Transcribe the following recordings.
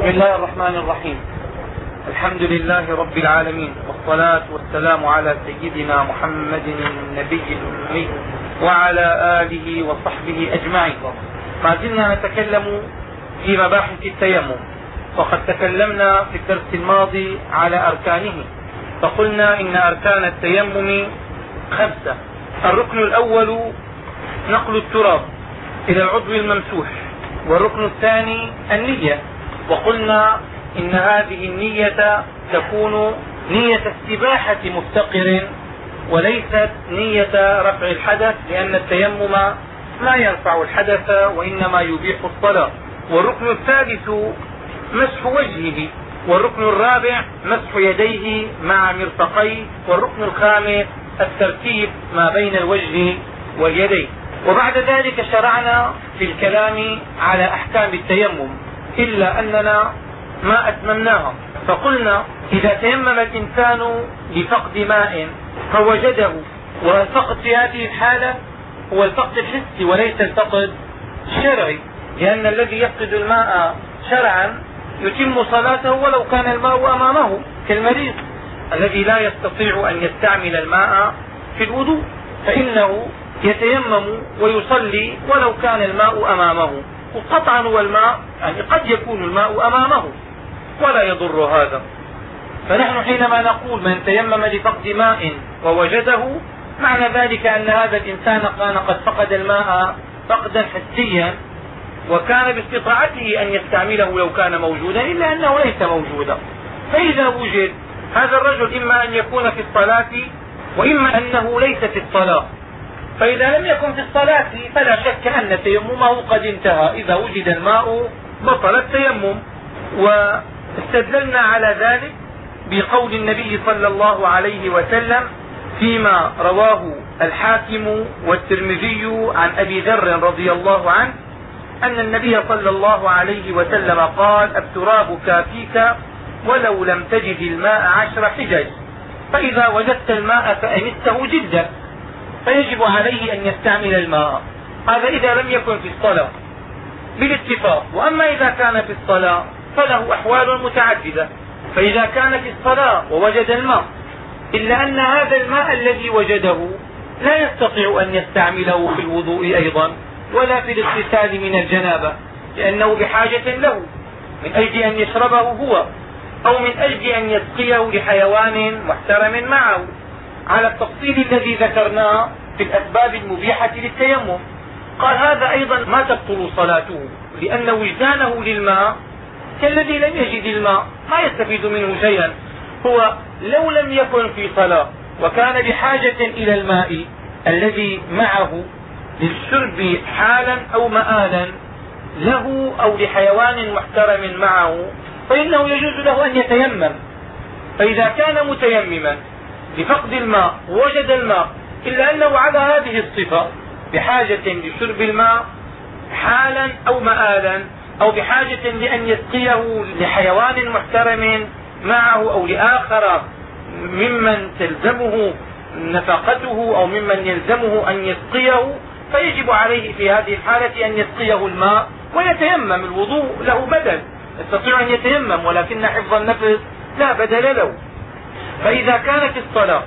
بسم الله الرحمن الرحيم. الحمد لله رب العالمين، والصلاة والسلام على سيدنا محمد النبي الأمي وعلى آله وصحبه أجمعين. ما زلنا نتكلم في مباحث التيمم، وقد تكلمنا في الدرس الماضي على أركانه، فقلنا إن أركان التيمم 5. الركن الأول نقل التراب إلى العضو الممسوح، والركن الثاني النية، وقلنا إن هذه النية تكون نية استباحة مفتقر وليست نية رفع الحدث، لأن التيمم ما يرفع الحدث وإنما يبيح الصلاة. والركن الثالث مسح وجهه، والركن الرابع مسح يديه مع مرفقيه، والركن الخامس الترتيب ما بين الوجه واليدين. وبعد ذلك شرعنا في الكلام على أحكام التيمم، إلا أننا ما أتممناها، فقلنا إذا تيمم الإنسان لفقد ماء فوجده، والفقد في هذه الحالة هو الفقد الحسي وليس الفقد الشرعي، لأن الذي يفقد الماء شرعا يتم صلاته ولو كان الماء أمامه، كالمريض الذي لا يستطيع أن يستعمل الماء في الوضوء، فإنه يتيمم ويصلي ولو كان الماء أمامه. وقطعا هو الماء يعني قد يكون الماء أمامه ولا يضر هذا. فنحن حينما نقول من تيمم لفقد ماء ووجده، معنى ذلك أن هذا الإنسان كان قد فقد الماء فقدا حسيا، وكان باستطاعته أن يستعمله لو كان موجودا، إلا أنه ليس موجودا. فإذا وجد هذا الرجل إما أن يكون في الصلاة وإما أنه ليس في الصلاة، فإذا لم يكن في الصلاة فلا شك أن تيممه قد انتهى، إذا وجد الماء بطل التيمم. واستدللنا على ذلك بقول النبي صلى الله عليه وسلم فيما رواه الحاكم والترمذي عن أبي ذر رضي الله عنه أن النبي صلى الله عليه وسلم قال: التراب كافيك ولو لم تجد الماء 10 حجج، فإذا وجدت الماء فأمسته جدا، فيجب عليه أن يستعمل الماء. هذا إذا لم يكن في الصلاة بالاتفاق. وأما إذا كان في الصلاة فله أحوال متعددة، فإذا كان في الصلاة ووجد الماء، إلا أن هذا الماء الذي وجده لا يستطيع أن يستعمله في الوضوء أيضا ولا في الاغتسال من الجنابة، لأنه بحاجة له من أجل أن يشربه هو أو من أجل أن يسقيه لحيوان محترم معه، على التفصيل الذي ذكرناه في الأسباب المبيحة للتيمم. قال هذا أيضا ما تبطل صلاته، لأن وجدانه للماء كالذي لم يجد الماء ما يستفيد منه شيئا. هو لو لم يكن في صلاة وكان بحاجة إلى الماء الذي معه للشرب حالا أو مآلا له أو لحيوان محترم معه، فإنه يجوز له أن يتيمم. فإذا كان متيمما لفقد الماء ووجد الماء، إلا أنه على هذه الصفة بحاجة لشرب الماء حالا أو مآلا، أو بحاجة لأن يسقيه لحيوان محترم معه أو لآخر ممن تلزمه نفقته أو ممن يلزمه أن يسقيه، فيجب عليه في هذه الحالة أن يسقيه الماء ويتيمم. الوضوء له بدل، يستطيع أن يتيمم، ولكن حفظ النفس لا بدل له. فإذا كان في الصلاة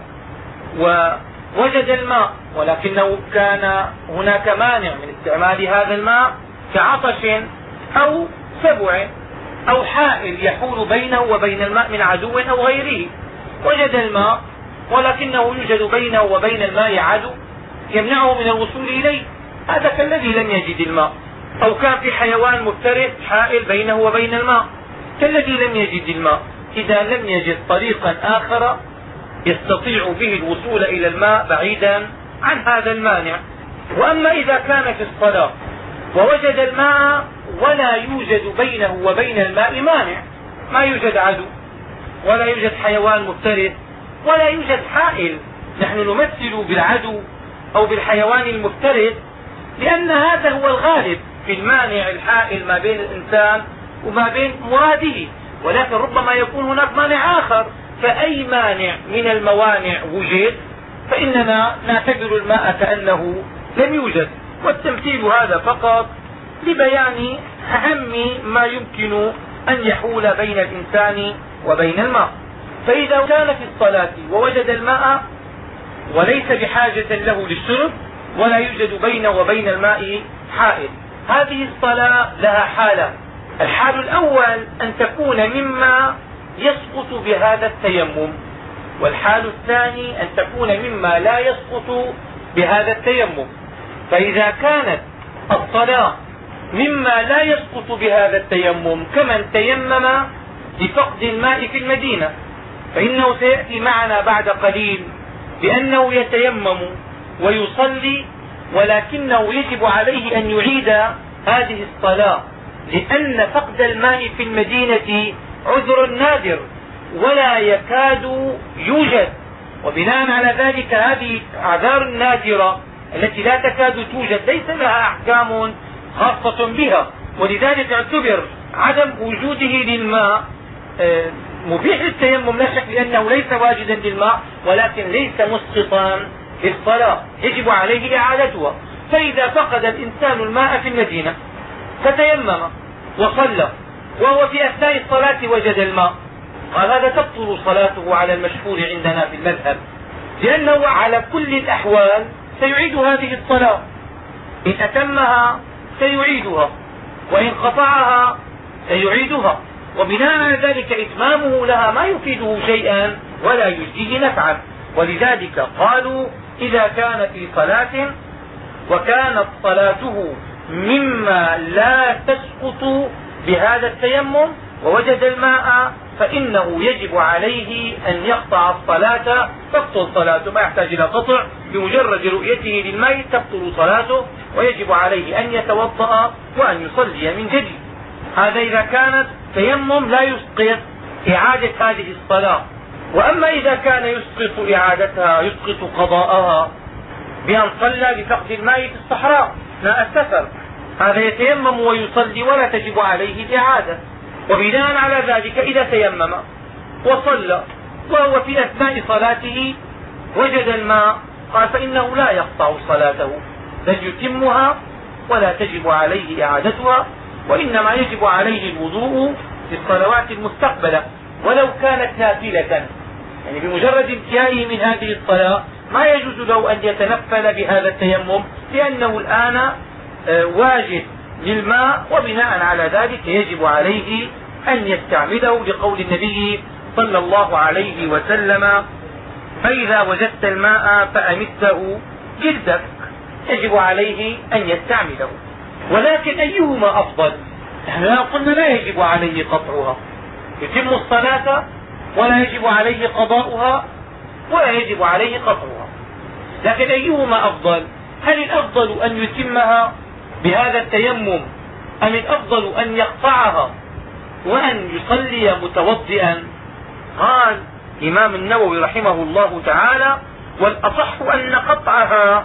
ووجد الماء ولكنه كان هناك مانع من استعمال هذا الماء كعطش أو سبع أو حائل يحول بينه وبين الماء من عدو أو غيره، وجد الماء ولكنه يوجد بينه وبين الماء عدو يمنعه من الوصول إليه، هذا كالذي لم يجد الماء. أو كان في حيوان مفترس حائل بينه وبين الماء كالذي لم يجد الماء، إذا لم يجد طريقا آخر يستطيع به الوصول إلى الماء بعيدا عن هذا المانع. وأما إذا كان في الصلاة ووجد الماء ولا يوجد بينه وبين الماء مانع، ما يوجد عدو ولا يوجد حيوان مفترس ولا يوجد حائل، نحن نمثل بالعدو أو بالحيوان المفترس لأن هذا هو الغالب في المانع الحائل ما بين الإنسان وما بين مراده، ولكن ربما يكون هناك مانع آخر. فأي مانع من الموانع وجد فإننا نعتبر الماء كأنه لم يوجد. والتمثيل هذا فقط لبيان أهم ما يمكن أن يحول بين الإنسان وبين الماء. فإذا كان في الصلاة ووجد الماء وليس بحاجة له للشرب ولا يوجد بينه وبين الماء حائل، هذه الصلاة لها حالة. الحال الأول أن تكون مما يسقط بهذا التيمم، والحال الثاني أن تكون مما لا يسقط بهذا التيمم. فإذا كانت الصلاة مما لا يسقط بهذا التيمم كمن تيمم لفقد الماء في المدينة، فإنه سيأتي معنا بعد قليل بأنه يتيمم ويصلي، ولكنه يجب عليه أن يعيد هذه الصلاة، لأن فقد الماء في المدينة عذر نادر ولا يكاد يوجد، وبناء على ذلك هذه الأعذار النادرة التي لا تكاد توجد ليس لها أحكام خاصة بها، ولذلك اعتبر عدم وجوده للماء مبيح للتيمم لا شك، لأنه ليس واجدا للماء ولكن ليس مسقطا للصلاة يجب عليه إعادتها. فإذا فقد الإنسان الماء في المدينة فتيمم وصلى وهو في أثناء الصلاة وجد الماء، قال هذا تبطل صلاته على المشهور عندنا في المذهب، لأنه على كل الأحوال سيعيد هذه الصلاة، إن أتمها سيعيدها وإن قطعها سيعيدها، وبناء على ذلك إتمامه لها ما يفيده شيئا ولا يجديه نفعا. ولذلك قالوا إذا كان في صلاة وكانت صلاته مما لا تسقط بهذا التيمم ووجد الماء فإنه يجب عليه أن يقطع الصلاة، تبطل صلاته، ما يحتاج إلى قطع، بمجرد رؤيته للماء تبطل صلاته، ويجب عليه أن يتوضأ وأن يصلي من جديد. هذا إذا كانت تيمم لا يسقط إعادة هذه الصلاة. وأما إذا كان يسقط إعادتها، يسقط قضاءها بأن صلى لفقد الماء في الصحراء اثناء السفر، هذا يتيمم ويصلي ولا تجب عليه الإعادة. وبناء على ذلك إذا تيمم وصلى وهو في أثناء صلاته وجد الماء، قال فإنه لا يقطع صلاته بل يتمها ولا تجب عليه إعادتها، وإنما يجب عليه الوضوء في الصلوات المستقبلة ولو كانت نافلة. يعني بمجرد انتهائه من هذه الصلاة ما يجوز له أن يتنفل بهذا التيمم، لأنه الآن واجد للماء، وبناء على ذلك يجب عليه أن يستعمله لقول النبي صلى الله عليه وسلم فإذا وجدت الماء فأمسه جلدك، يجب عليه أن يستعمله. ولكن أيهما أفضل؟ نحن قلنا لا يجب عليه قطعها، يتم الصلاة ولا يجب عليه قضاؤها ولا يجب عليه قطعها، لكن أيهما أفضل؟ هل الأفضل أن يتمها بهذا التيمم أم الأفضل أن يقطعها وأن يصلي متوضئا؟ قال الإمام النووي رحمه الله تعالى والأصح أن قطعها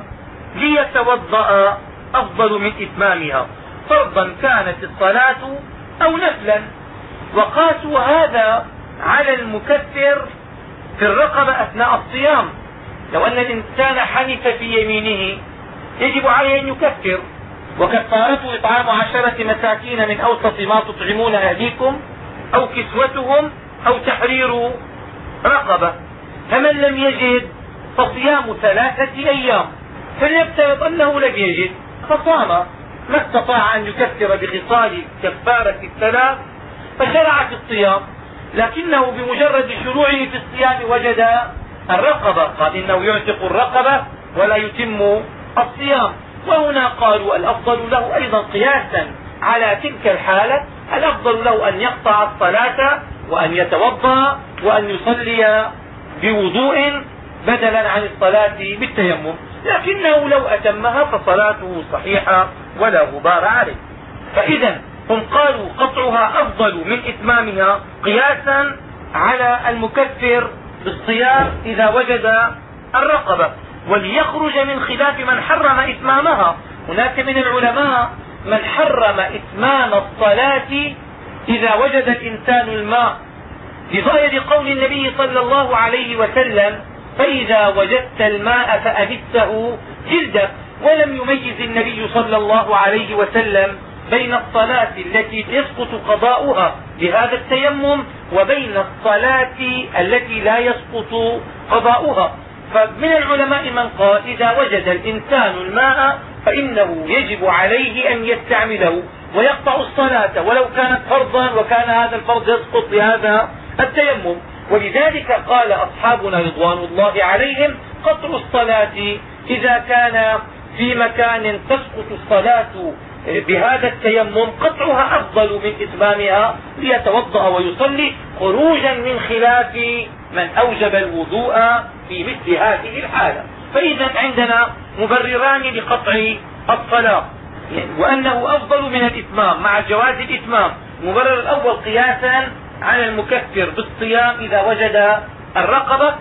ليتوضأ أفضل من إتمامها، فرضا كانت الصلاة أو نفلا. وقاسوا هذا على المكفر في الرقبة أثناء الصيام، لو أن الإنسان حنث في يمينه يجب عليه أن يكفر، وكفارته إطعام 10 مساكين من أوسط ما تطعمون أهليكم أو كسوتهم أو تحرير رقبة، فمن لم يجد فصيام 3 أيام، فليفترض أنه لم يجد فصام، ما استطاع أن يكفر بخصال كفارة 3 فشرع في الصيام، لكنه بمجرد شروعه في الصيام وجد الرقبة، قال إنه يعتق الرقبة ولا يتم الصيام. وهنا قالوا الأفضل له أيضا قياسا على تلك الحالة، الأفضل له أن يقطع الصلاة وأن يتوضا وأن يصلي بوضوء بدلا عن الصلاة بالتيمم، لكنه لو أتمها فصلاته صحيحة ولا غبار عليه. فإذا هم قالوا قطعها أفضل من إتمامها قياسا على المكفر بالصيام إذا وجد الرقبة، وليخرج من خلاف من حرم إتمامها. هناك من العلماء من حرم إتمام الصلاة إذا وجد الإنسان الماء بظاهر قول النبي صلى الله عليه وسلم فإذا وجدت الماء فأمسه جلدك، ولم يميز النبي صلى الله عليه وسلم بين الصلاة التي يسقط قضاؤها بهذا التيمم وبين الصلاة التي لا يسقط قضاؤها. فمن العلماء من قال إذا وجد الإنسان الماء فإنه يجب عليه أن يستعمله ويقطع الصلاة ولو كانت فرضا، وكان هذا الفرض يسقط بهذا التيمم. ولذلك قال أصحابنا رضوان الله عليهم قطع الصلاة إذا كان في مكان تسقط الصلاة بهذا التيمم قطعها أفضل من إتمامها ليتوضأ ويصلي، خروجا من خلاف من أوجب الوضوء في مثل هذه الحالة. فإذا عندنا مبرران لقطع الصلاة، وأنه أفضل من الإتمام مع جواز الإتمام. المبرر الأول قياسا على المكفر بالصيام إذا وجد الرقبة،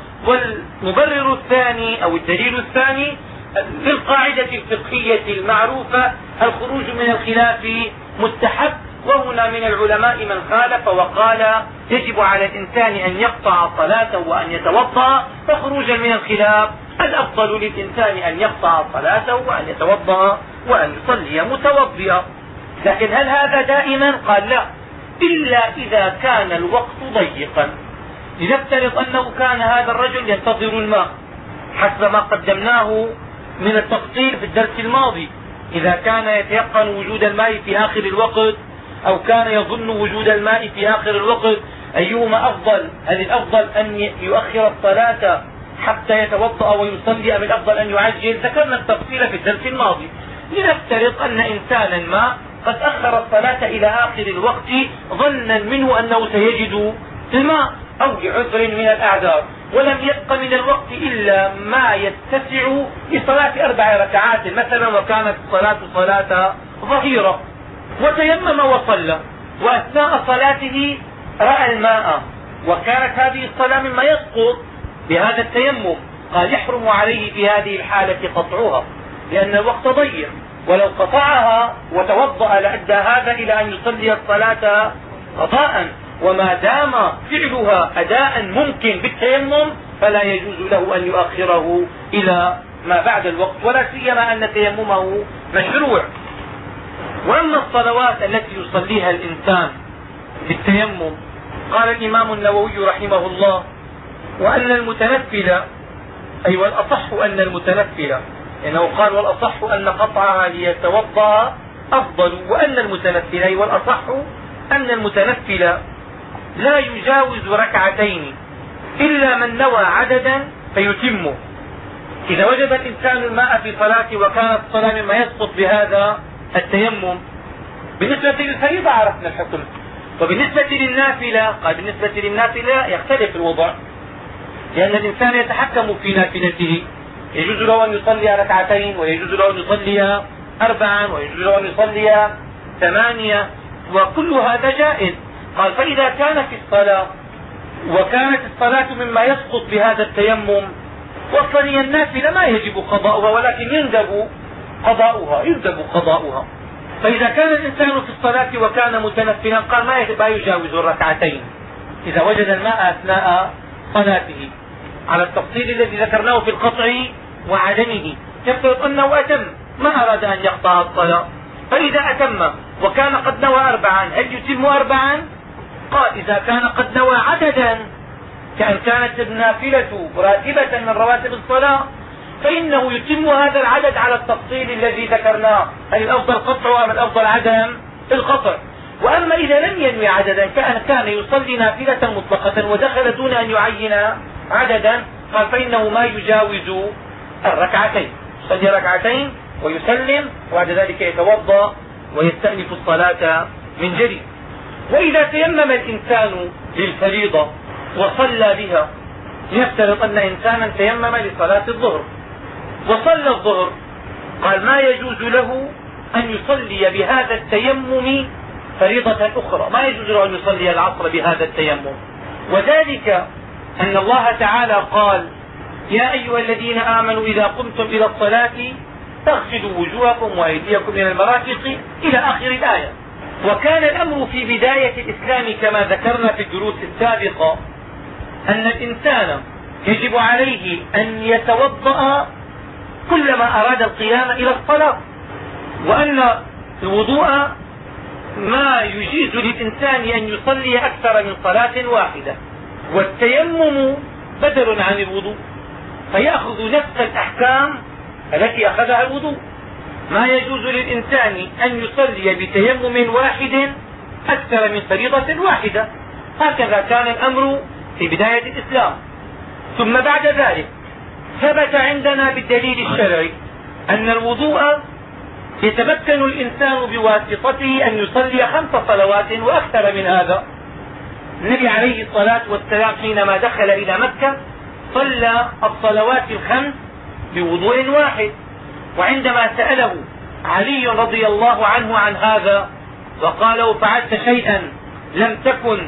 والمبرر الثاني أو الدليل الثاني للقاعدة الفقهية المعروفة الخروج من الخلاف مستحب. وهنا من العلماء من خالف وقال يجب على الإنسان أن يقطع صلاته وأن يتوضا، فخروجا من الخلاف الأفضل للإنسان أن يقطع صلاته وأن يتوضا وأن يصلي متوضئا. لكن هل هذا دائما؟ قال لا، إلا إذا كان الوقت ضيقا. لنفترض أنه كان هذا الرجل ينتظر الماء حسب ما قدمناه من التفصيل في الدرس الماضي، إذا كان يتيقن وجود الماء في آخر الوقت أو كان يظن وجود الماء في آخر الوقت، أيهما أفضل؟ هل الأفضل أن يؤخر الصلاة حتى يتوضأ ويصلي أم الأفضل أن يعجل؟ ذكرنا التفصيل في الدرس الماضي. لنفترض أن إنسانا ما قد أخر الصلاة إلى آخر الوقت ظنا منه أنه سيجد الماء أو لعذر من الأعذار، ولم يبق من الوقت إلا ما يتسع لصلاة 4 ركعات مثلا، وكانت الصلاة صلاة ظهيرة، وتيمم وصلى، وأثناء صلاته رأى الماء وكانت هذه الصلاة مما يسقط بهذا التيمم، قال يحرم عليه في هذه الحالة قطعها لأن الوقت ضيق، ولو قطعها وتوضأ لأدى هذا إلى أن يصلي الصلاة قضاء. وما دام فعلها أداء ممكن بالتيمم فلا يجوز له أن يؤخره إلى ما بعد الوقت، ولا سيما أن تيممه مشروع. وأما الصلوات التي يصليها الإنسان بالتيمم، قال الإمام النووي رحمه الله وأن المتنفل، أي والأصح أن المتنفل، لأنه قال والأصح أن قطعها ليتوضا أفضل، وأن المتنفل أي والأصح أن المتنفل لا يجاوز ركعتين إلا من نوى عددا فيتمه. إذا وجد الإنسان الماء في صلاته وكانت الصلاة مما يسقط بهذا التيمم، بالنسبة للفريضة عرفنا الحكم، وبالنسبة للنافلة قال بالنسبة للنافلة يختلف الوضع، لأن الإنسان يتحكم في نافلته، يجوز له أن يصلي 2 ركعتين ويجوز له أن يصلي 4 ويجوز له أن يصلي 8، وكل هذا جائز. قال فإذا كان في الصلاة وكانت الصلاة مما يسقط بهذا التيمم، وصلي النافلة ما يجب قضاؤها ولكن يندب قضاؤها. فإذا كان الإنسان في الصلاة وكان متنفلا قال ما يجاوز 2 ركعتين إذا وجد الماء أثناء صلاته، على التفصيل الذي ذكرناه في القطع وعدمه. يفترض أنه أتم ما أراد أن يقطع الصلاة، فإذا أتم وكان قد نوى 4 هل يتم 4؟ قال إذا كان قد نوى عددا كأن كانت النافلة راتبة من رواتب الصلاة فإنه يتم هذا العدد على التفصيل الذي ذكرناه، هل الأفضل قطعه أم الأفضل عدم القطع. وأما إذا لم ينوي عددا كان يصلي نافلة مطلقة ودخل دون أن يعين عددا، قال فإنه ما يجاوز 2 ركعتين، يصلي 2 ركعتين ويسلم وبعد ذلك يتوضا ويستأنف الصلاة من جديد. وإذا تيمم الإنسان للفريضة وصلى بها، يفترض أن إنسانا تيمم لصلاة الظهر وصلى الظهر، قال ما يجوز له أن يصلي بهذا التيمم فريضة أخرى، ما يجوز له أن يصلي العصر بهذا التيمم، وذلك أن الله تعالى قال يا أيها الذين آمنوا إذا قمتم إلى الصلاة فاغسلوا وجوهكم وأيديكم إلى المرافق إلى آخر الآية. وكان الأمر في بداية الإسلام كما ذكرنا في الدروس السابقة أن الإنسان يجب عليه أن يتوضأ كلما أراد القيام إلى الصلاة، وأن الوضوء ما يجيز للإنسان أن يصلي أكثر من صلاة واحدة، والتيمم بدل عن الوضوء، فيأخذ نفس الأحكام التي أخذها الوضوء. ما يجوز للإنسان أن يصلي بتيمم واحد أكثر من فريضة واحدة. هكذا كان الأمر في بداية الإسلام. ثم بعد ذلك ثبت عندنا بالدليل الشرعي أن الوضوء يتمكن الإنسان بواسطته أن يصلي 5 صلوات وأكثر من هذا. النبي عليه الصلاة والسلام حينما دخل إلى مكة صلى الصلوات ال5 بوضوء واحد، وعندما سأله علي رضي الله عنه عن هذا وقال له فعلت شيئا لم تكن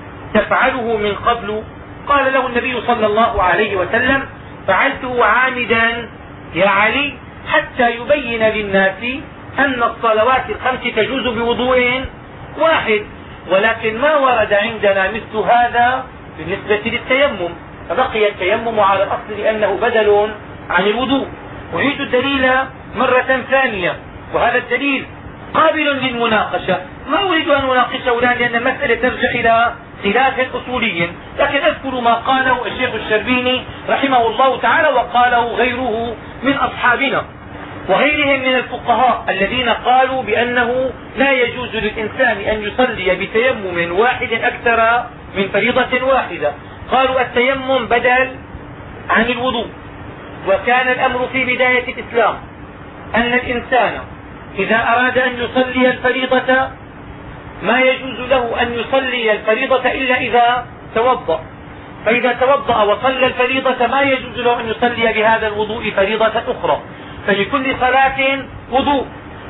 تفعله من قبل، قال له النبي صلى الله عليه وسلم فعلته عامدا يا علي حتى يبين للناس أن الصلوات ال5 تجوز بوضوء واحد، ولكن ما ورد عندنا مثل هذا بالنسبة للتيمم، فبقي التيمم على الأصل لأنه بدل عن الوضوء. أعيد الدليل مرة ثانية، وهذا الدليل قابل للمناقشة، ما أريد أن أناقشه الآن لأن المسألة ترجع إلى خلاف أصولي، لكن أذكر ما قاله الشيخ الشربيني رحمه الله تعالى وقاله غيره من أصحابنا وغيرهم من الفقهاء الذين قالوا بأنه لا يجوز للإنسان أن يصلي بتيمم واحد أكثر من فريضة واحدة. قالوا التيمم بدل عن الوضوء، وكان الأمر في بداية الإسلام أن الإنسان إذا أراد أن يصلي الفريضة ما يجوز له أن يصلي الفريضة إلا إذا توضأ، فإذا توضأ وصلى الفريضة ما يجوز له أن يصلي بهذا الوضوء فريضة أخرى، فلكل صلاة وضوء،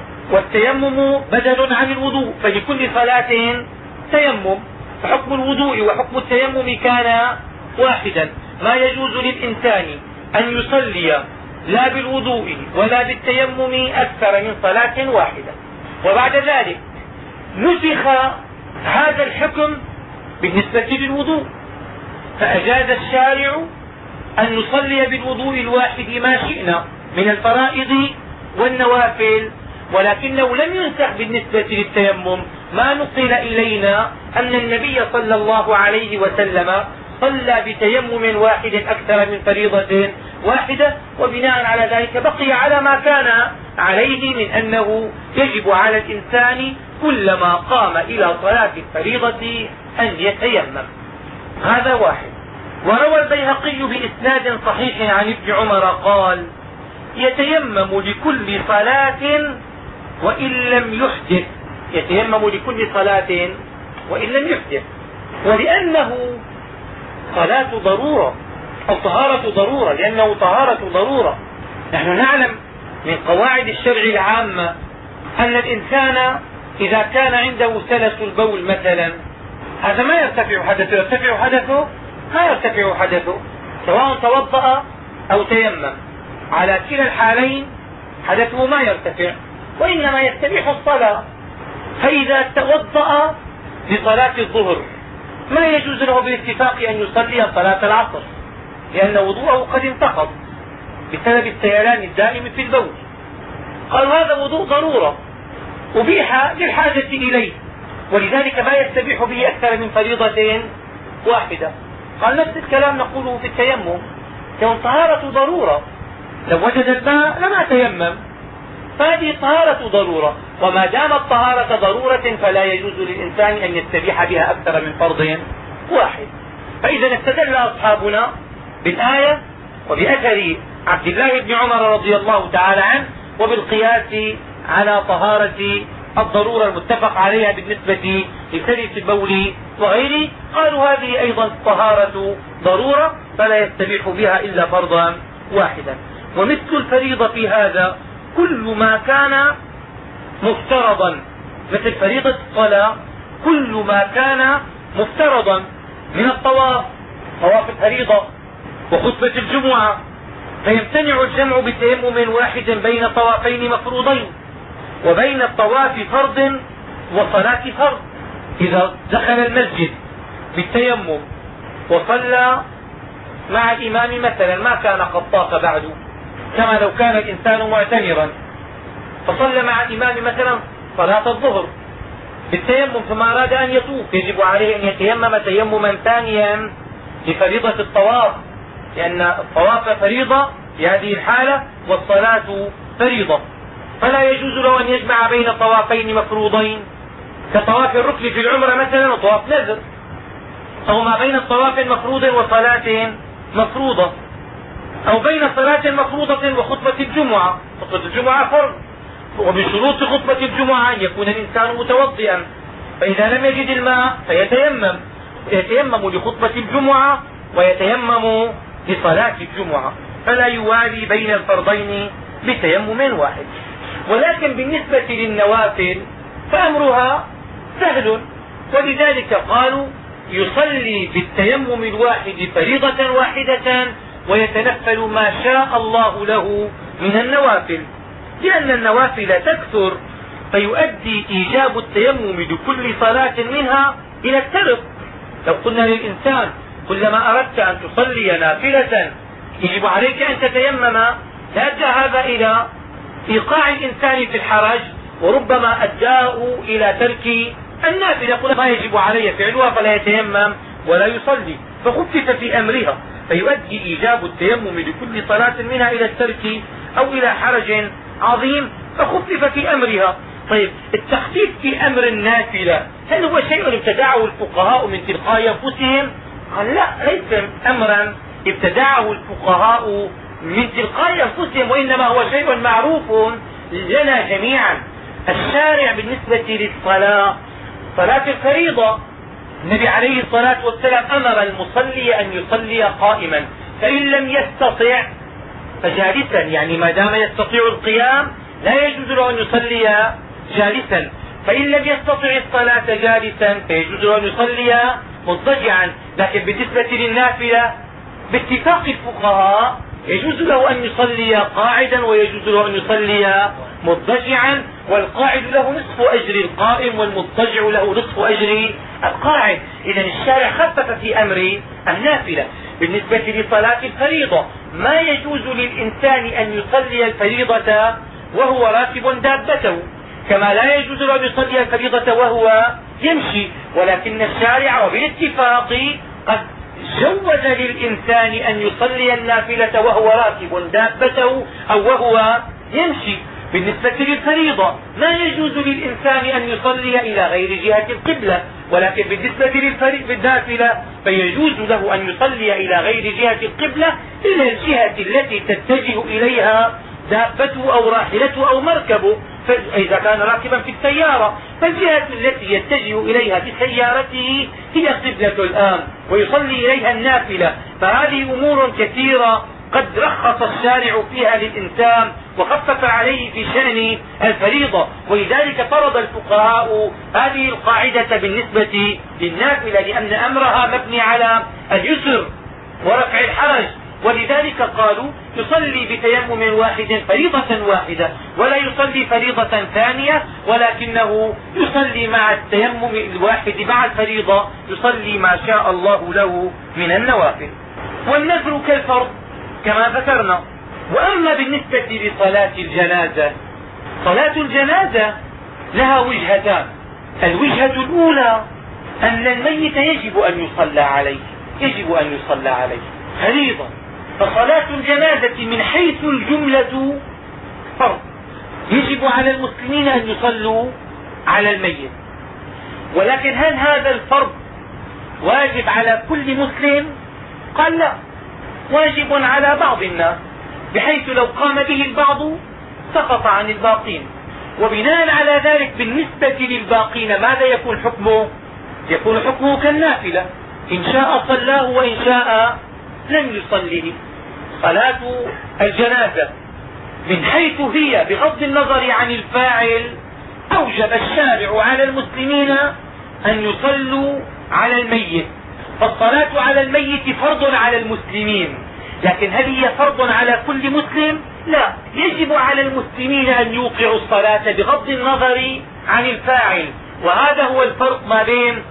والتيمم بدل عن الوضوء، فلكل صلاة تيمم، فحكم الوضوء وحكم التيمم كان واحدا. ما يجوز للإنسان أن يصلي لا بالوضوء ولا بالتيمم أكثر من صلاة واحدة. وبعد ذلك نسخ هذا الحكم بالنسبة للوضوء، فأجاز الشارع أن نصلي بالوضوء الواحد ما شئنا من الفرائض والنوافل، ولكنه لم ينسخ بالنسبة للتيمم. ما نقل إلينا أن النبي صلى الله عليه وسلم صلى بتيمم واحد أكثر من فريضة واحدة، وبناء على ذلك بقي على ما كان عليه من أنه يجب على الإنسان كلما قام إلى صلاة الفريضة أن يتيمم. هذا واحد. وروى البيهقي بإسناد صحيح عن ابن عمر قال يتيمم لكل صلاة وإن لم يحدث، يتيمم لكل صلاة وإن لم يحدث، ولأنه صلاة ضرورة أو طهارة ضرورة، لأنه طهارة ضرورة. نحن نعلم من قواعد الشرع العامة أن الإنسان إذا كان عنده سلس البول مثلا هذا ما يرتفع حدثه، يرتفع حدثه ما يرتفع حدثه سواء توضأ أو تيمم، على كلا الحالين حدثه ما يرتفع وإنما يستبيح الصلاة. فإذا توضأ لصلاة الظهر ما يجوز له بالاتفاق أن يصلي صلاة العصر لأن وضوءه قد انتقض بسبب السيلان الدائم في البول. قال هذا وضوء ضرورة أبيح للحاجة إليه، ولذلك ما يستبيح به أكثر من فريضة واحدة. قال نفس الكلام نقوله في التيمم، كون طهارة ضرورة، لو وجد الماء لما تيمم، فهذه طهارة ضرورة، وما دامت طهارة ضرورة فلا يجوز للإنسان أن يستبيح بها أكثر من فرض واحد. فإذا استدل أصحابنا بالآية وبأثر عبد الله بن عمر رضي الله تعالى عنه وبالقياس على طهارة الضرورة المتفق عليها بالنسبة لسلس البول وغيره، قالوا هذه أيضا طهارة ضرورة فلا يستبيح بها إلا فرضا واحدا. ومثل الفريضة في هذا كل ما كان مفترضا، مثل فريضة الصلاة كل ما كان مفترضا من الطواف، طواف الفريضة وخطبة الجمعة، فيمتنع الجمع بتيمم واحد بين طوافين مفروضين وبين الطواف فرض وصلاة فرض. إذا دخل المسجد بالتيمم وصلى مع الإمام مثلا ما كان قد طاف بعد، كما لو كان الإنسان معتمرا فصلى مع الإمام مثلا صلاة الظهر، بالتيمم ثم أراد أن يطوف يجب عليه أن يتيمم تيمما ثانيا لفريضة الطواف، لأن الطواف فريضة في هذه الحالة والصلاة فريضة، فلا يجوز له أن يجمع بين طوافين مفروضين كطواف الركن في العمرة مثلا وطواف نذر، أو ما بين الطواف مفروض وصلاة مفروضة، أو بين صلاة مفروضة وخطبة الجمعة. خطبة الجمعة فرض، ومن شروط خطبة الجمعة أن يكون الإنسان متوضئا، فإذا لم يجد الماء فيتيمم لخطبة الجمعة ويتيمم لصلاة الجمعة، فلا يوالي بين الفرضين بتيمم واحد. ولكن بالنسبة للنوافل فأمرها سهل، ولذلك قالوا يصلي بالتيمم الواحد فريضة واحدة ويتنفل ما شاء الله له من النوافل، لأن النوافل تكثر فيؤدي إيجاب التيمم لكل صلاة منها إلى الترك. لو قلنا للإنسان كلما أردت أن تصلي نافلة يجب عليك أن تتيمم، لأدى هذا إلى إيقاع الإنسان في الحرج، وربما أداه إلى ترك النافلة. يقول ما يجب علي فعلها فلا يتيمم ولا يصلي، فخفف في أمرها فيؤدي إيجاب التيمم لكل صلاة منها إلى الترك أو إلى حرج عظيم فخفف في أمرها. طيب التخفيف في أمر النافلة هل هو شيء ابتدعه الفقهاء من تلقاء أنفسهم؟ قال لا، ليس أمرا ابتدعه الفقهاء من تلقاء أنفسهم، وإنما هو شيء معروف لنا جميعا. الشارع بالنسبة للصلاة صلاة الفريضة النبي عليه الصلاة والسلام أمر المصلي أن يصلي قائما، فإن لم يستطع فجالسا، يعني ما دام يستطيع القيام لا يجوز له أن يصلي جالسا، فإن لم يستطع الصلاة جالسا فيجوز له أن يصلي مضطجعا. لكن بالنسبة للنافلة باتفاق الفقهاء يجوز له أن يصلي قاعدا ويجوز له أن يصلي مضطجعا، والقاعد له نصف أجر القائم والمضطجع له نصف أجر القاعد. إذا الشارع خفف في أمر النافلة. بالنسبة لصلاة الفريضة ما يجوز للإنسان أن يصلي الفريضة وهو راكب دابته، كما لا يجوز له أن يصلي الفريضة وهو يمشي، ولكن الشارع وبالاتفاق قد جوز للإنسان أن يصلي النافلة وهو راكب دابته أو وهو يمشي. بالنسبة للفريضة ما يجوز للإنسان أن يصلي إلى غير جهة القبلة، ولكن بالنسبة للنافلة فيجوز له أن يصلي إلى غير جهة القبلة إلى الجهة التي تتجه إليها دابته أو راحلته أو مركبه. فإذا كان راكبا في السيارة فالجهة التي يتجه إليها بسيارته هي قبلة الآن ويصلي إليها النافلة. فهذه أمور كثيرة قد رخص الشارع فيها للإنسان وخفف عليه في شأن الفريضة، ولذلك فرض الفقهاء هذه القاعدة بالنسبة للنافلة، لأن أمرها مبني على اليسر ورفع الحرج، ولذلك قالوا يصلي بتيمم واحد فريضة واحدة ولا يصلي فريضة ثانية، ولكنه يصلي مع التيمم الواحد مع الفريضة يصلي ما شاء الله له من النوافل. والنذر كالفرض كما ذكرنا. وأما بالنسبة لصلاة الجنازة، صلاة الجنازة لها وجهتان. الوجهة الأولى أن الميت يجب أن يصلى عليه، يجب أن يصلى عليه فريضة، فصلاة الجنازة من حيث الجملة فرض، يجب على المسلمين أن يصلوا على الميت. ولكن هل هذا الفرض واجب على كل مسلم؟ قال لا، واجب على بعض الناس، بحيث لو قام به البعض سقط عن الباقين. وبناء على ذلك بالنسبة للباقين ماذا يكون حكمه؟ يكون حكمه كالنافلة، إن شاء صلاه وإن شاء لم يصليه. صلاة الجنازة من حيث هي بغض النظر عن الفاعل أوجب الشارع على المسلمين أن يصلوا على الميت، فالصلاة على الميت فرض على المسلمين. لكن هل هي فرض على كل مسلم؟ لا، يجب على المسلمين أن يوقعوا الصلاة بغض النظر عن الفاعل. وهذا هو الفرق ما بين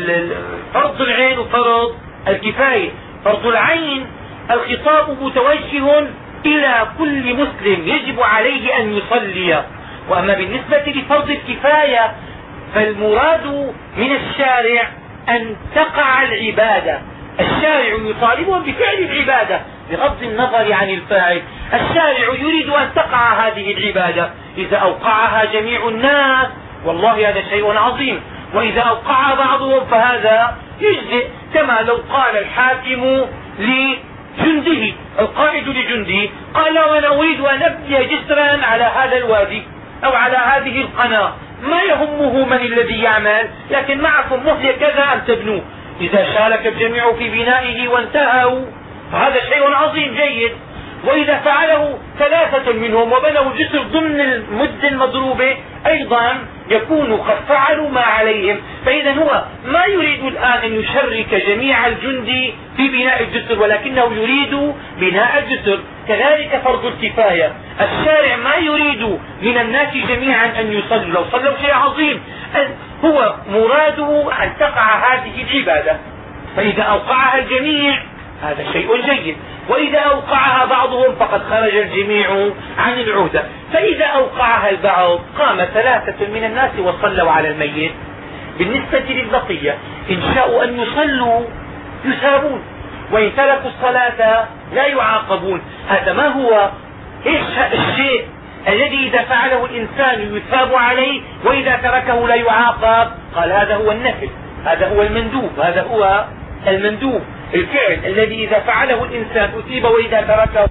فرض العين وفرض الكفاية. فرض العين الخطاب متوجه إلى كل مسلم يجب عليه أن يصلي، وأما بالنسبة لفرض الكفاية فالمراد من الشارع أن تقع العبادة. الشارع يطالبهم بفعل العبادة بغض النظر عن الفاعل. الشارع يريد أن تقع هذه العبادة، إذا أوقعها جميع الناس والله هذا شيء عظيم، وإذا أوقعها بعضهم فهذا يجزئ. كما لو قال الحاكم لجنده، القائد لجنده قال وانا أريد أن أبني جسرا على هذا الوادي أو على هذه القناة، ما يهمه من الذي يعمل، لكن معكم مهلة كذا أن تبنوه. إذا شارك الجميع في بنائه وانتهوا فهذا شيء عظيم جيد. وإذا فعله 3 منهم وبنوا الجسر ضمن المدة المضروبة أيضا يكون قد فعلوا ما عليهم. فإذا هو ما يريد الآن أن يشرك جميع الجند في بناء الجسر، ولكنه يريد بناء الجسر. كذلك فرض الكفاية، الشارع ما يريد من الناس جميعا أن يصلوا، لو صلوا شيء عظيم، هو مراده أن تقع هذه العبادة. فإذا أوقعها الجميع هذا شيء جيد، وإذا أوقعها بعضهم فقد خرج الجميع عن العهدة. فإذا أوقعها البعض قام 3 من الناس وصلوا على الميت، بالنسبة للبقية إن شاءوا أن يصلوا يثابون، وإن تركوا الصلاة لا يعاقبون. هذا ما هو الشيء الذي إذا فعله الإنسان يثاب عليه وإذا تركه لا يعاقب؟ قال هذا هو النفل، هذا هو المندوب، هذا هو المندوب، الفعل الذي إذا فعله الإنسان أثيب وإذا تركه.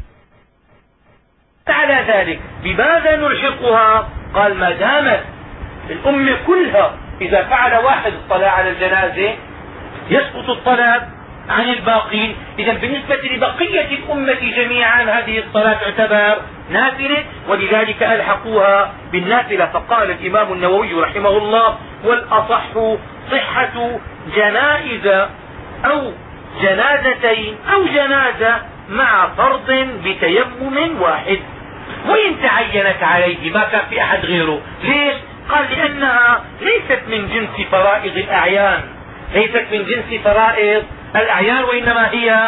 على ذلك بماذا نلحقها؟ قال ما دامت الأمة كلها إذا فعل واحد الصلاة على الجنازة يسقط الصلاة عن الباقين، إذا بالنسبة لبقية الأمة جميعا هذه الصلاة تعتبر نافلة، ولذلك ألحقوها بالنافلة. فقال الإمام النووي رحمه الله: والأصح صحة جنائز أو جنازتين أو جنازة مع فرض بتيمم واحد، وإن تعينت عليه ما كان في أحد غيره. ليش؟ قال لأنها ليست من جنس فرائض الأعيان، ليست من جنس فرائض الأعيان، وإنما هي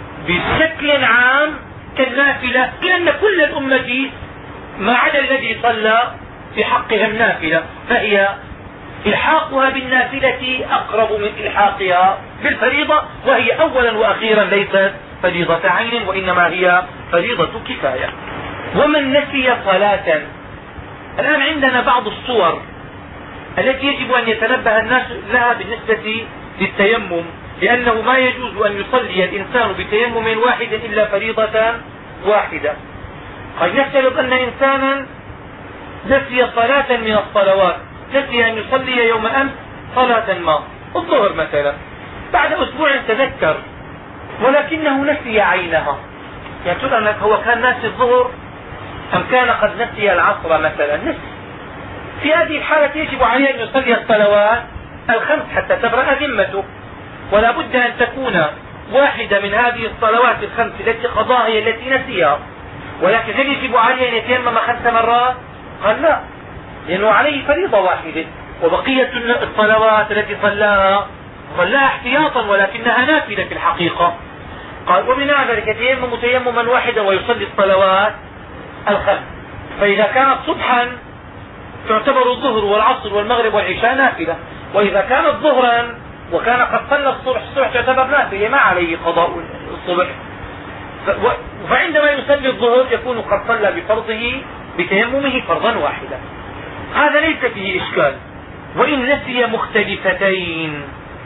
بشكل عام كالنافلة، لأن كل الأمة ما عدا الذي صلى في حقها النافلة، فهي الحاقها بالنافلة أقرب من الحاقها بالفريضة، وهي أولا وأخيرا ليست فريضة عين وإنما هي فريضة كفاية. ومن نسي صلاة، الآن عندنا بعض الصور التي يجب أن يتنبه الناس لها بالنسبة للتيمم، لأنه ما يجوز أن يصلي الإنسان بتيمم واحد إلا فريضة واحدة. قد نفترض أن إنسانا نسي صلاة من الصلوات، نسي أن يصلي يوم أمس صلاة ما، الظهر مثلا، بعد أسبوع تذكر ولكنه نسي عينها. يعني ترى هو كان ناسي الظهر أم كان قد نسي العصر مثلا؟ نسي. في هذه الحالة يجب عليه أن يصلي الصلوات الخمس حتى تبرأ ذمته، ولا بد أن تكون واحدة من هذه الصلوات الخمس التي قضاها هي التي نسيها. ولكن هل يجب عليه أن يتيمم 5 مرات؟ قال لا، لأنه عليه فريضة واحدة، وبقية الصلوات التي صلاها احتياطا ولكنها نافلة في الحقيقة. قال وبناء ذلك يتيمم تيمما واحدا ويصلي الصلوات الخمس. فإذا كانت صبحا تعتبر الظهر والعصر والمغرب والعشاء نافلة، وإذا كانت ظهرا وكان قد صلى الصبح تعتبر نافلة ما عليه قضاء الصبح. فعندما يصلي الظهر يكون قد صلى بفرضه بتيممه فرضا واحدا، هذا ليس فيه إشكال. وإن نسي مختلفتين،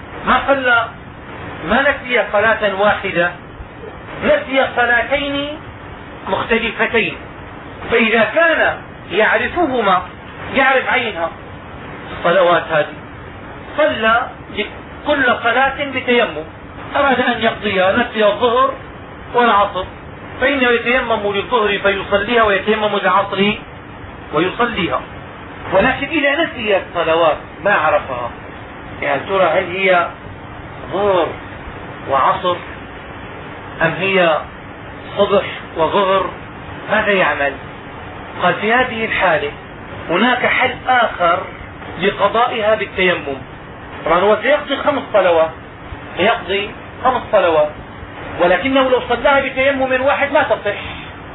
ما نسي صلاة واحدة، نسي صلاتين مختلفتين، فإذا كان يعرفهما، يعرف عينها الصلوات هذه، صلى كل صلاة بتيمم، أراد أن يقضيها، نسي الظهر والعصر فإنه يتيمم للظهر فيصليها ويتيمم للعصر ويصليها. ولكن إذا نسي الصلوات ما عرفها، يعني ترى هل هي ظهر وعصر أم هي صبح وظهر؟ ماذا يعمل؟ قال في هذه الحالة هناك حل آخر لقضائها بالتيمم. طبعا هو سيقضي 5 صلوات، سيقضي 5 صلوات، ولكنه لو صلاها بتيمم واحد ما تصح،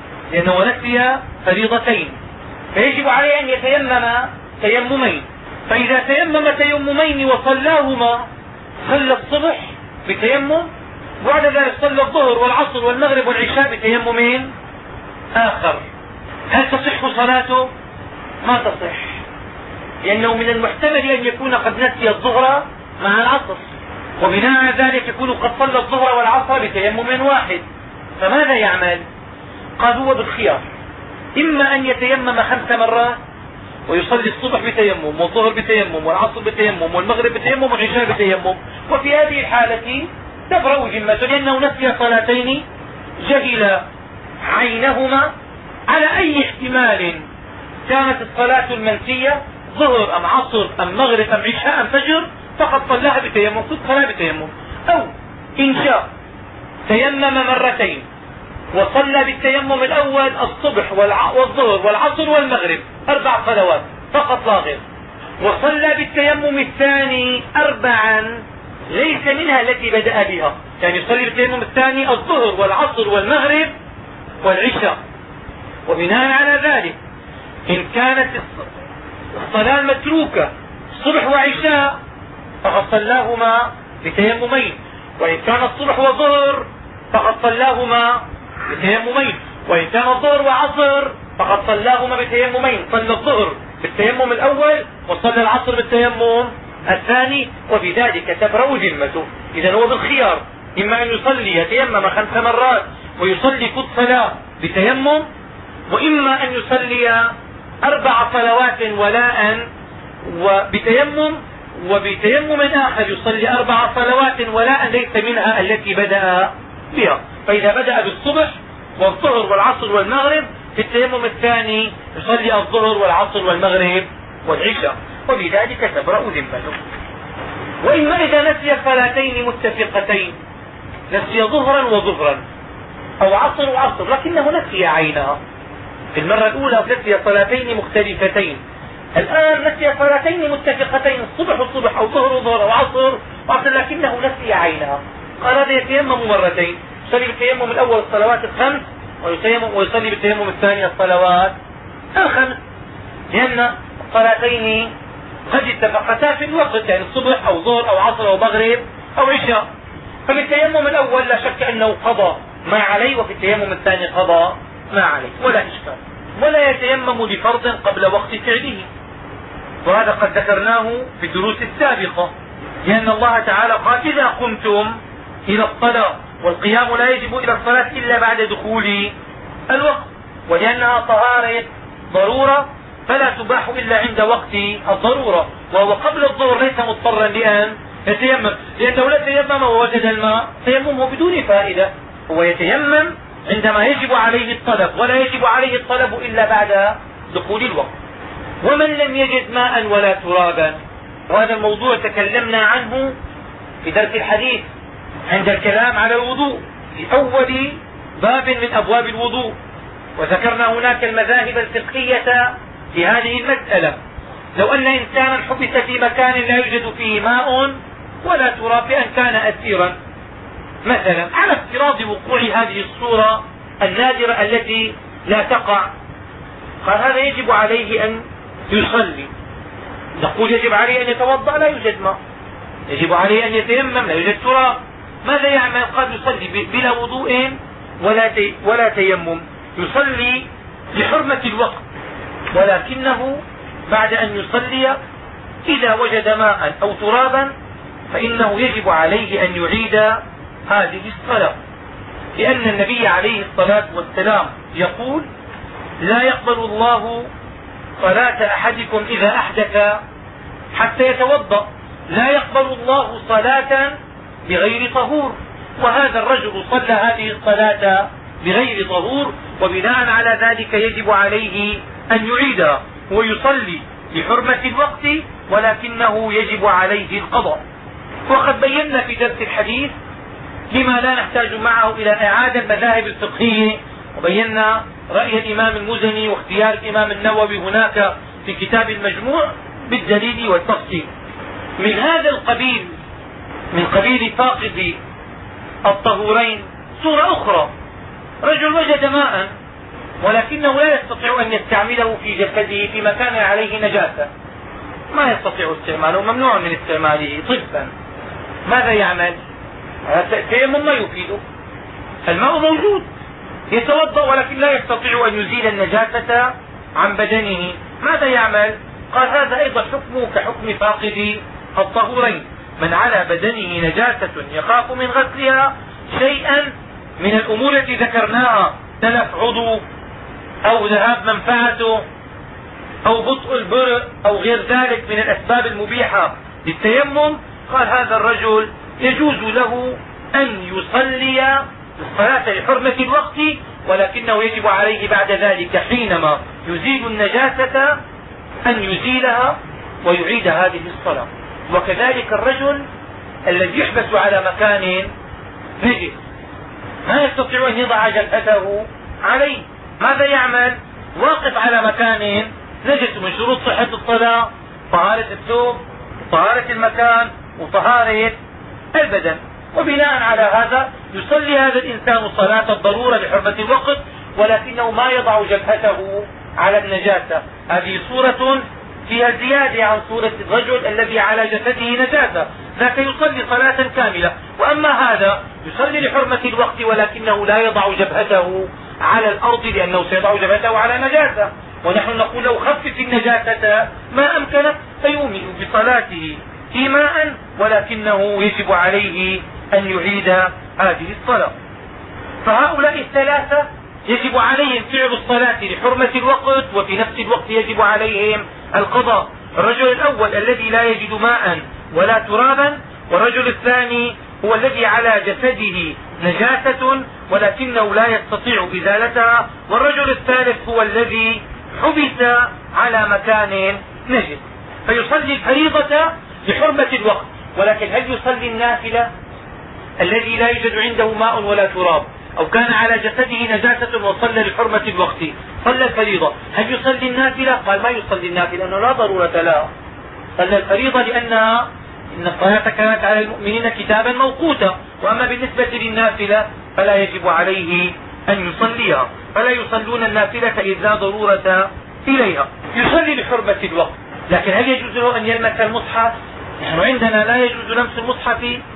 لأنه نسي فريضتين، فيجب عليه أن يتيمم تيممين. فإذا تيمم تيممين وصلاهما صلى الصبح بتيمم، وبعد ذلك صلى الظهر والعصر والمغرب والعشاء بتيمم آخر، هل تصح صلاته؟ ما تصح، لأنه من المحتمل أن يكون قد نسي الظهر مع العصر، وبناء على ذلك يكون قد صلى الظهر والعصر بتيمم واحد. فماذا يعمل؟ قال هو بالخيار، إما أن يتيمم 5 مرات ويصلي الصبح بتيمم والظهر بتيمم والعصر بتيمم والمغرب بتيمم والعشاء بتيمم، وفي هذه الحالة تبرأ ذمته لأنه نسي صلاتين جهل عينهما. على أي احتمال كانت الصلاة المنسية ظهر أم عصر أم مغرب أم عشاء أم فجر فقد صلاها بتيمم، كنت صلاها بتيمم. أو إن شاء تيمم مرتين وصلى بالتيمم الأول الصبح والظهر والعصر والمغرب 4 صلوات فقط لا غير، وصلى بالتيمم الثاني 4 ليس منها التي بدأ بها، يعني يصلي بالتيمم الثاني الظهر والعصر والمغرب والعشاء. وبناء على ذلك إن كانت الصلاة المتروكة صبح وعشاء فقد صلاهما بتيممين، وإن كان الصبح وظهر فقد صلاهما بتيممين، وإن كان الظهر وعصر فقد صلاهما بتيممين، صلى الظهر بالتيمم الأول وصلى العصر بالتيمم الثاني، وبذلك تبرأ ذمته. إذا هو بالخيار، إما أن يصلي يتيمم 5 مرات ويصلي كل صلاة بتيمم، وإما أن يصلي 4 صلوات ولاء وبتيمم، وبتيمم آخر يصلي 4 صلوات ولاء ليس منها التي بدأ بها. فإذا بدأ بالصبح والظهر والعصر والمغرب في التيمم الثاني يصلي الظهر والعصر والمغرب والعشاء، وبذلك تبرأ ذمته. وإما إذا نسي صلاتين متفقتين، نسي ظهرا وظهرا أو عصر وعصر لكنه نسي عينها، في المرة الأولى نسي صلاتين مختلفتين، الآن نسي صلاتين متفقتين الصبح والصبح أو ظهر وظهر أو عصر وعصر لكنه نسي عينها، قال هذا يتيمم مرتين، يصلي بالتيمم الأول الصلوات ال5 ويصلي بالتيمم الثاني الصلوات ال5، لأن الصلاتين قد اتفقتا في الوقت، يعني الصبح أو ظهر أو عصر أو مغرب أو عشاء. فبالتيمم الأول لا شك أنه قضى ما عليه، وفي التيمم الثاني قضى ما عليه ولا إشكال. ولا يتيمم لفرض قبل وقت فعله، وهذا قد ذكرناه في الدروس السابقة، لأن الله تعالى قال إذا قمتم إلى الصلاة، والقيام لا يجب إلى الصلاة إلا بعد دخول الوقت، ولأنها طهارة ضرورة فلا تباح إلا عند وقت الضرورة، وهو قبل الظهر ليس مضطرا لأن يتيمم، لأنه لا تيمم ووجد الماء تيممه بدون فائدة، هو يتيمم عندما يجب عليه الطلب، ولا يجب عليه الطلب إلا بعد دخول الوقت. ومن لم يجد ماء ولا ترابا، وهذا الموضوع تكلمنا عنه في درس الحديث عند الكلام على الوضوء في أول باب من أبواب الوضوء، وذكرنا هناك المذاهب الفقهية في هذه المسألة. لو أن إنسانا حبس في مكان لا يوجد فيه ماء ولا تراب بأن كان أسيرا مثلا، على افتراض وقوع هذه الصورة النادرة التي لا تقع، قال هذا يجب عليه أن يصلي. نقول يجب عليه أن يتوضأ، لا يوجد ماء، يجب عليه أن يتيمم، لا يوجد تراب، ماذا يعمل؟ قال يصلي بلا وضوء ولا تيمم، يصلي لحرمة الوقت، ولكنه بعد أن يصلي إذا وجد ماء أو ترابا فإنه يجب عليه أن يعيد هذه الصلاة، لأن النبي عليه الصلاة والسلام يقول لا يقبل الله صلاة أحدكم إذا أحدث حتى يتوضأ، لا يقبل الله صلاة بغير طهور، وهذا الرجل صلى هذه الصلاة بغير طهور، وبناء على ذلك يجب عليه أن يعيدها، ويصلي لحرمة الوقت ولكنه يجب عليه القضاء. وقد بينا في درس الحديث لما لا نحتاج معه إلى إعادة المذاهب الفقهية، وبينا رأي الإمام المزني واختيار الإمام النووي هناك في كتاب المجموع بالدليل والتفصيل. من هذا القبيل، من قبيل فاقد الطهورين، صورة أخرى، رجل وجد ماء ولكنه لا يستطيع أن يستعمله في جسده في مكان عليه نجاسة، ما يستطيع استعماله، ممنوع من استعماله طبا، ماذا يعمل؟ التيمم ما يفيده، الماء موجود يتوضا ولكن لا يستطيع ان يزيل النجاسة عن بدنه، ماذا يعمل؟ قال هذا ايضا حكمه كحكم فاقد الطهورين، من على بدنه نجاسة يخاف من غسلها شيئا من الامور التي ذكرناها، تلف عضو او ذهاب منفعته او بطء البرء او غير ذلك من الاسباب المبيحة للتيمم، قال هذا الرجل يجوز له ان يصلي الصلاة لحرمة الوقت، ولكنه يجب عليه بعد ذلك حينما يزيل النجاسة ان يزيلها ويعيد هذه الصلاة. وكذلك الرجل الذي يحبس على مكان نجس ما يستطيع ان يضع جبهته عليه، ماذا يعمل؟ واقف على مكان نجس، من شروط صحة الصلاة طهارة الثوب وطهارة المكان وطهارة البدن، وبناء على هذا يصلي هذا الإنسان صلاة الضرورة بحرمة الوقت ولكنه ما يضع جبهته على النجاسة. هذه صورة فيها زيادة عن صورة الرجل الذي على جسده نجاسة، ذاك يصلي صلاة كاملة. وأما هذا يصلي لحرمة الوقت ولكنه لا يضع جبهته على الأرض لأنه سيضع جبهته على نجاسة، ونحن نقول له خفف النجاسة ما أمكنك، فيؤمن بصلاته في ماء ولكنه يجب عليه أن يعيد هذه الصلاة. فهؤلاء الثلاثة يجب عليهم فعل الصلاة لحرمة الوقت وفي نفس الوقت يجب عليهم القضاء. الرجل الأول الذي لا يجد ماء ولا ترابا، والرجل الثاني هو الذي على جسده نجاسة ولكنه لا يستطيع إزالتها، والرجل الثالث هو الذي حبس على مكان نجس، فيصلي الفريضة لحرمة الوقت. ولكن هل يصلي النافلة الذي لا يوجد عنده ماء ولا تراب أو كان على جسده نجاسة وصلى لحرمة الوقت صلى الفريضة، هل يصلي النافلة؟ قال ما يصلي النافلة لأنه لا ضرورة لها، صلى الفريضة لأنها إن الصلاة كانت على المؤمنين كتابا موقوتا، وأما بالنسبة للنافلة فلا يجب عليه أن يصليها، فلا يصلون النافلة إذ لا ضرورة إليها. يصلي لحرمة الوقت، لكن هل يجوز له أن يلمس المصحف؟ نحن عندنا لا يجوز لمس المصحف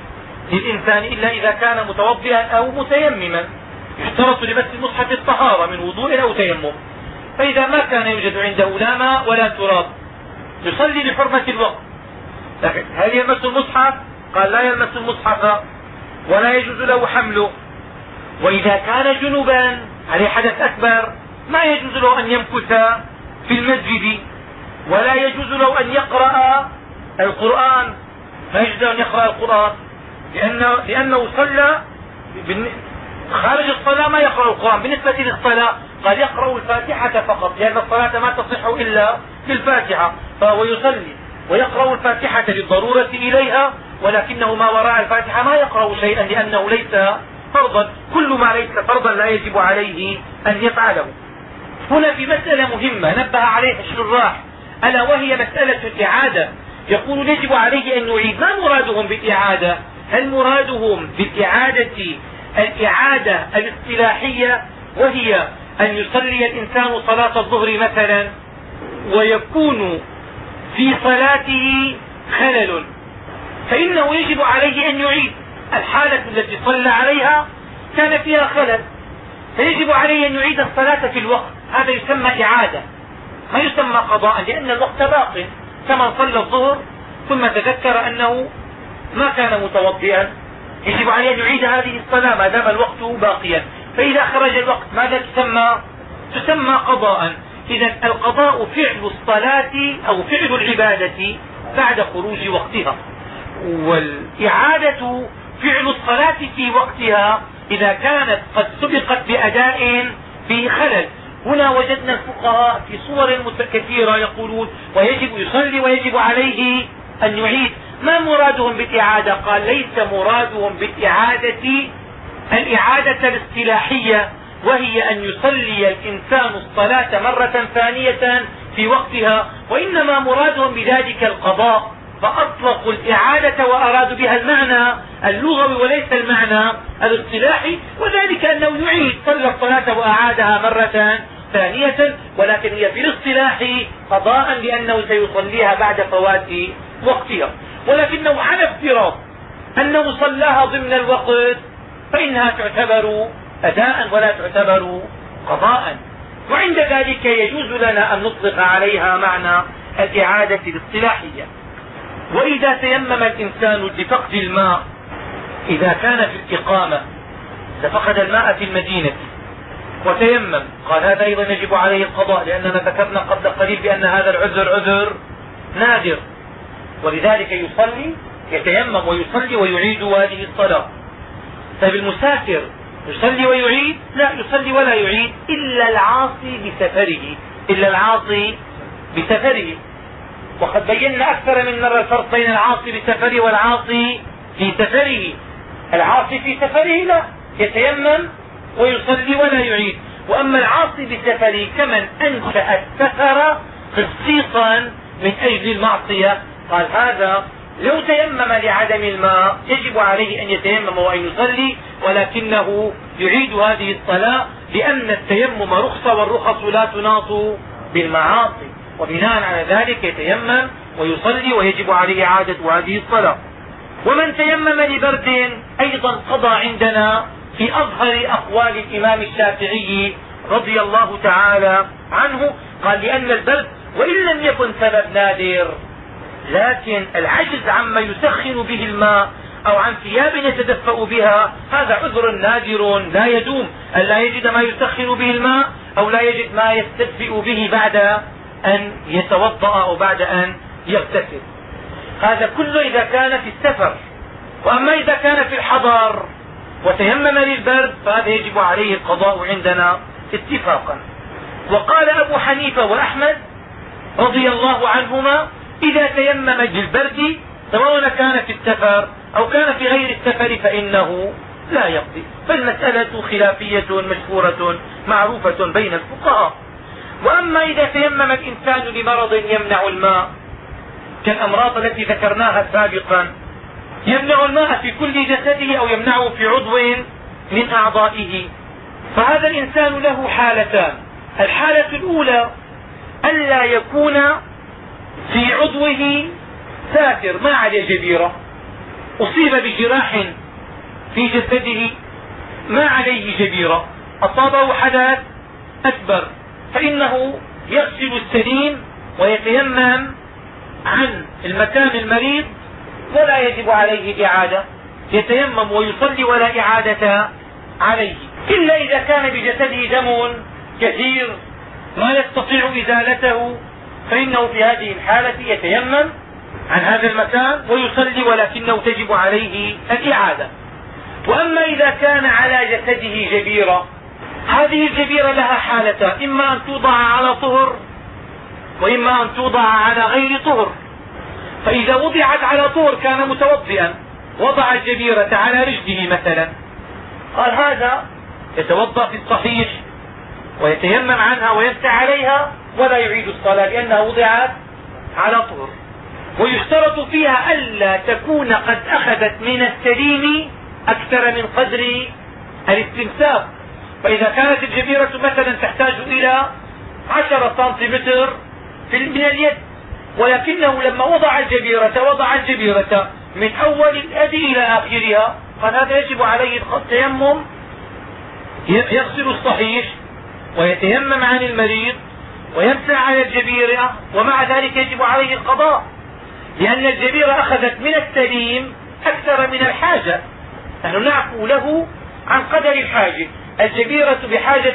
للإنسان إلا إذا كان متوضئا أو متيمما، يشترط لمس المصحف الطهارة من وضوء أو تيمم، فإذا ما كان يوجد عنده لا ماء ولا تراب يصلي لحرمة الوقت. لكن هل يلمس المصحف؟ قال لا يلمس المصحف ولا يجوز له حمله. وإذا كان جنبا عليه حدث أكبر ما يجوز له أن يمكث في المسجد، ولا يجوز له أن يقرأ القرآن، ما يجوز له أن يقرأ القرآن لأنه صلى خارج الصلاة ما يقرأ القرآن. بالنسبة للصلاة قال يقرأ الفاتحة فقط، لأن الصلاة ما تصح إلا بالفاتحة، فهو يصلي ويقرأ الفاتحة للضرورة إليها، ولكنه ما وراء الفاتحة ما يقرأ شيئا لأنه ليس فرضا. كل ما ليس فرضا لا يجب عليه أن يفعله. هنا في مسألة مهمة نبه عليها الشراح، ألا وهي مسألة الإعادة. يقول يجب عليه أن يعيد، ما مرادهم بالإعادة؟ هل مرادهم بالإعادة الإعادة الاصطلاحية وهي أن يصلي الإنسان صلاة الظهر مثلا ويكون في صلاته خلل فإنه يجب عليه أن يعيد؟ الحالة التي صلى عليها كان فيها خلل فيجب عليه أن يعيد الصلاة في الوقت، هذا يسمى إعادة ما يسمى قضاء، لأن الوقت باق. كما صلى الظهر ثم تذكر أنه ما كان متوضئا يجب عليه أن يعيد هذه الصلاة ما دام الوقت باقيا، فإذا خرج الوقت ماذا تسمى قضاء. إذا القضاء فعل الصلاة أو فعل العبادة بعد خروج وقتها، والإعادة فعل الصلاة في وقتها إذا كانت قد سبقت بأداء في خلل. هنا وجدنا الفقهاء في صور كثيرة يقولون ويجب يصلي ويجب عليه أن يعيد. ما مرادهم بالإعادة؟ قال ليس مرادهم بالإعادة الإعادة الاصطلاحية وهي أن يصلي الإنسان الصلاة مرة ثانية في وقتها، وإنما مرادهم بذلك القضاء، فأطلقوا الإعادة وأرادوا بها المعنى اللغوي وليس المعنى الاصطلاحي، وذلك أنه يعيد صلى الصلاة وأعادها مرة ثانية، ولكن هي في الاصطلاح قضاء لأنه سيصليها بعد فوات وقتها. ولكنه على افتراض أنه صلاها ضمن الوقت فإنها تعتبر أداء ولا تعتبر قضاء، وعند ذلك يجوز لنا أن نطلق عليها معنى الإعادة الاصطلاحية. وإذا تيمم الإنسان لفقد الماء، إذا كان في الإقامة ففقد الماء في المدينة وتيمم، قال هذا أيضا يجب عليه القضاء، لأننا ذكرنا قبل قليل بأن هذا العذر عذر نادر، ولذلك يتيمم ويصلي ويعيد هذه الصلاة. طيب المسافر يصلي ويعيد؟ لا، يصلي ولا يعيد إلا العاصي بسفره. وقد بينا أكثر من مرة الفرق بين العاصي بسفره والعاصي في سفره. العاصي في سفره لا، يتيمم ويصلي ولا يعيد. وأما العاصي بسفره كمن أنشأ السفر خصيصا من أجل المعصية، قال هذا لو تيمم لعدم الماء يجب عليه أن يتيمم وأن يصلي، ولكنه يعيد هذه الصلاة لأن التيمم رخصة، والرخص لا تناط بالمعاصي، وبناء على ذلك يتيمم ويصلي ويجب عليه إعادة هذه الصلاة. ومن تيمم لبرد أيضا قضى عندنا في أظهر أقوال الإمام الشافعي رضي الله تعالى عنه، قال لأن البرد وإن لم يكن سبب نادر، لكن العجز عما يسخن به الماء أو عن ثياب يتدفأ بها هذا عذر نادر لا يدوم، أن لا يجد ما يسخن به الماء أو لا يجد ما يستدفئ به بعد أن يتوضأ أو بعد أن يغتسل. هذا كله إذا كان في السفر. وأما إذا كان في الحضر وتيمم للبرد فهذا يجب عليه القضاء عندنا اتفاقا. وقال أبو حنيفة وأحمد رضي الله عنهما إذا تيمم للبرد سواء كان في السفر أو كان في غير السفر فإنه لا يقضي. فالمسألة خلافية مشهورة معروفة بين الفقهاء. وأما إذا تيمم الإنسان لمرض يمنع الماء كالأمراض التي ذكرناها سابقا، يمنع الماء في كل جسده أو يمنعه في عضو من أعضائه، فهذا الإنسان له حالتان. الحالة الأولى ألا يكون في عضوه ساتر، ما عليه جبيرة، أصيب بجراح في جسده ما عليه جبيرة، أصابه حدث أكبر، فإنه يغسل السليم ويتيمم عن المكان المريض ولا يجب عليه إعادة، يتيمم ويصلي ولا إعادة عليه، إلا إذا كان بجسده دم كثير ما يستطيع إزالته، فإنه في هذه الحالة يتيمم عن هذا المكان ويصلي ولكنه تجب عليه الإعادة. وأما إذا كان على جسده جبيرة، هذه الجبيرة لها حالتان، إما أن توضع على طهر وإما أن توضع على غير طهر. فإذا وضعت على طهر كان متوضئا، وضع الجبيرة على رجله مثلا، قال هذا يتوضأ في الصحيح ويتيمم عنها ويمسح عليها ولا يعيد الصلاة لأنها وضعت على طهر. ويشترط فيها ألا تكون قد أخذت من السليم أكثر من قدر الاستنساخ. فإذا كانت الجبيرة مثلا تحتاج إلى 10 سنتيمتر من اليد، ولكنه لما وضع الجبيرة من أول اليد إلى آخرها، قال هذا يجب عليه التيمم، يغسل الصحيح ويتيمم عن المريض ويمسح على الجبيرة، ومع ذلك يجب عليه القضاء، لأن الجبيرة أخذت من السليم أكثر من الحاجة. نحن نعفو له عن قدر الحاجة. الجبيرة بحاجة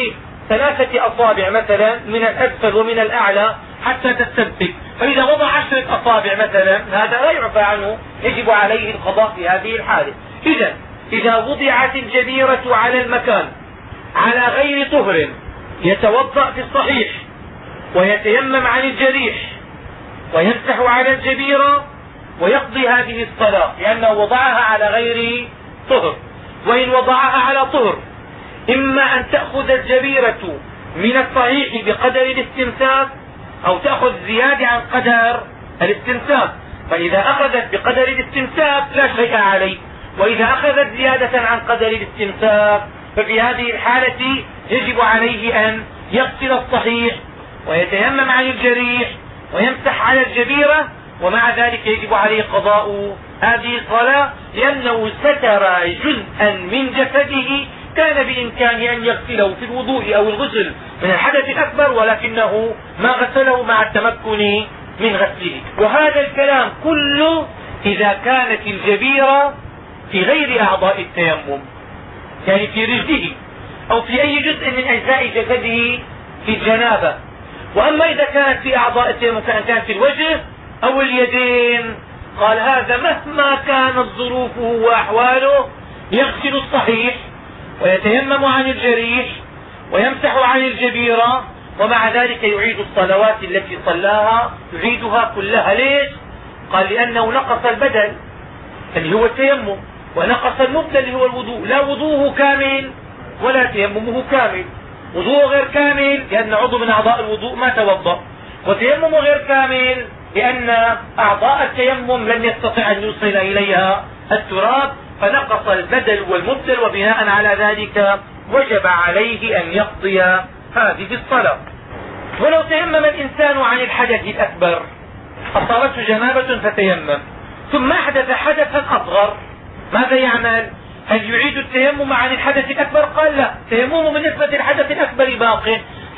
ل3 أصابع مثلا من الأسفل ومن الأعلى حتى تستنفذ، فإذا وضع 10 أصابع مثلا هذا لا يعفى عنه، يجب عليه القضاء في هذه الحالة. إذا وضعت الجبيرة على المكان على غير طهر يتوضأ في الصحيح ويتيمم عن الجريح ويمسح على الجبيرة ويقضي هذه الصلاة لأنه وضعها على غير طهر. وإن وضعها على طهر إما أن تأخذ الجبيرة من الصحيح بقدر الاستمساك أو تأخذ زيادة عن قدر الاستمساك، فإذا أخذت بقدر الاستمساك لا شيء عليه، وإذا أخذت زيادة عن قدر الاستمساك ففي هذه الحالة يجب عليه أن يغسل الصحيح ويتيمم عن الجريح ويمسح على الجبيرة، ومع ذلك يجب عليه قضاء هذه الصلاة لأنه ستر جزءا من جسده كان بإمكانه أن يغسله في الوضوء أو الغسل من الحدث الأكبر، ولكنه ما غسله مع التمكن من غسله. وهذا الكلام كله إذا كانت الجبيرة في غير أعضاء التيمم، يعني في رجله أو في أي جزء من أجزاء جسده في الجنابة. وأما إذا كانت في أعضاء التيمم كانت في الوجه أو اليدين، قال هذا مهما كانت ظروفه وأحواله يغسل الصحيح ويتيمم عن الجريح ويمسح عن الجبيرة، ومع ذلك يعيد الصلوات التي صلاها يعيدها كلها. ليش؟ قال لأنه نقص البدل اللي هو التيمم، ونقص المبدل اللي هو الوضوء. لا وضوءه كامل ولا تيممه كامل. وضوءه غير كامل لأن عضو من أعضاء الوضوء ما توضأ، وتيممه غير كامل لأن أعضاء التيمم لم يستطع أن يوصل إليها التراب، فنقص البدل والمبدل، وبناء على ذلك وجب عليه أن يقضي هذه الصلاة. ولو تيمم الإنسان عن الحدث الأكبر، أصابته جنابة فتيمم ثم أحدث حدثا أصغر، ماذا يعمل؟ هل يعيد التيمم عن الحدث الأكبر؟ قال لا، تيممه بالنسبة للحدث الأكبر باق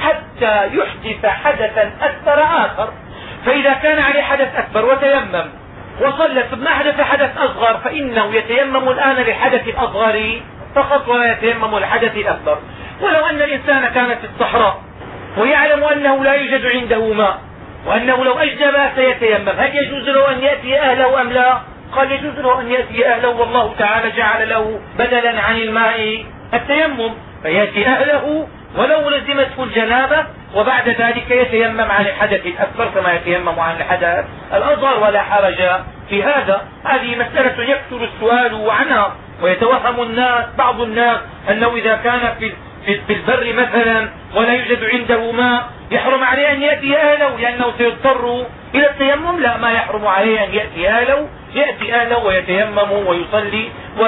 حتى يحدث حدثا أكبر آخر. فإذا كان عليه حدث أكبر وتيمم وصلى ثم أحدث حدث أصغر، فإنه يتيمم الآن للحدث الأصغر فقط ولا يتيمم للحدث الأكبر. ولو أن الإنسان كان في الصحراء ويعلم أنه لا يوجد عنده ماء وأنه لو أجنب سيتيمم، هل يجوز له أن يأتي أهله أم لا؟ قال يجوز له أن يأتي أهله، والله تعالى جعل له بدلا عن الماء التيمم، فيأتي أهله ولو لزمته الجنابة، وبعد ذلك يتيمم عن الحدث الأكبر كما يتيمم عن الحدث الأصغر، ولا حرج في هذا. هذه مسألة يكثر السؤال عنها، ويتوهم بعض الناس أنه إذا كان في البر مثلا ولا يوجد عنده ماء يحرم عليه أن يأتي أهله لأنه سيضطر إلى التيمم. لا، ما يحرم عليه أن يأتي أهله، يأتي أهله ويتيمم ويصلي.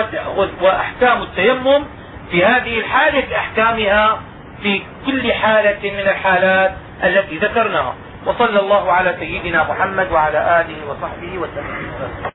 وأحكام التيمم في هذه الحالة كأحكامها في كل حالة من الحالات التي ذكرناها. وصلى الله على سيدنا محمد وعلى آله وصحبه وسلم.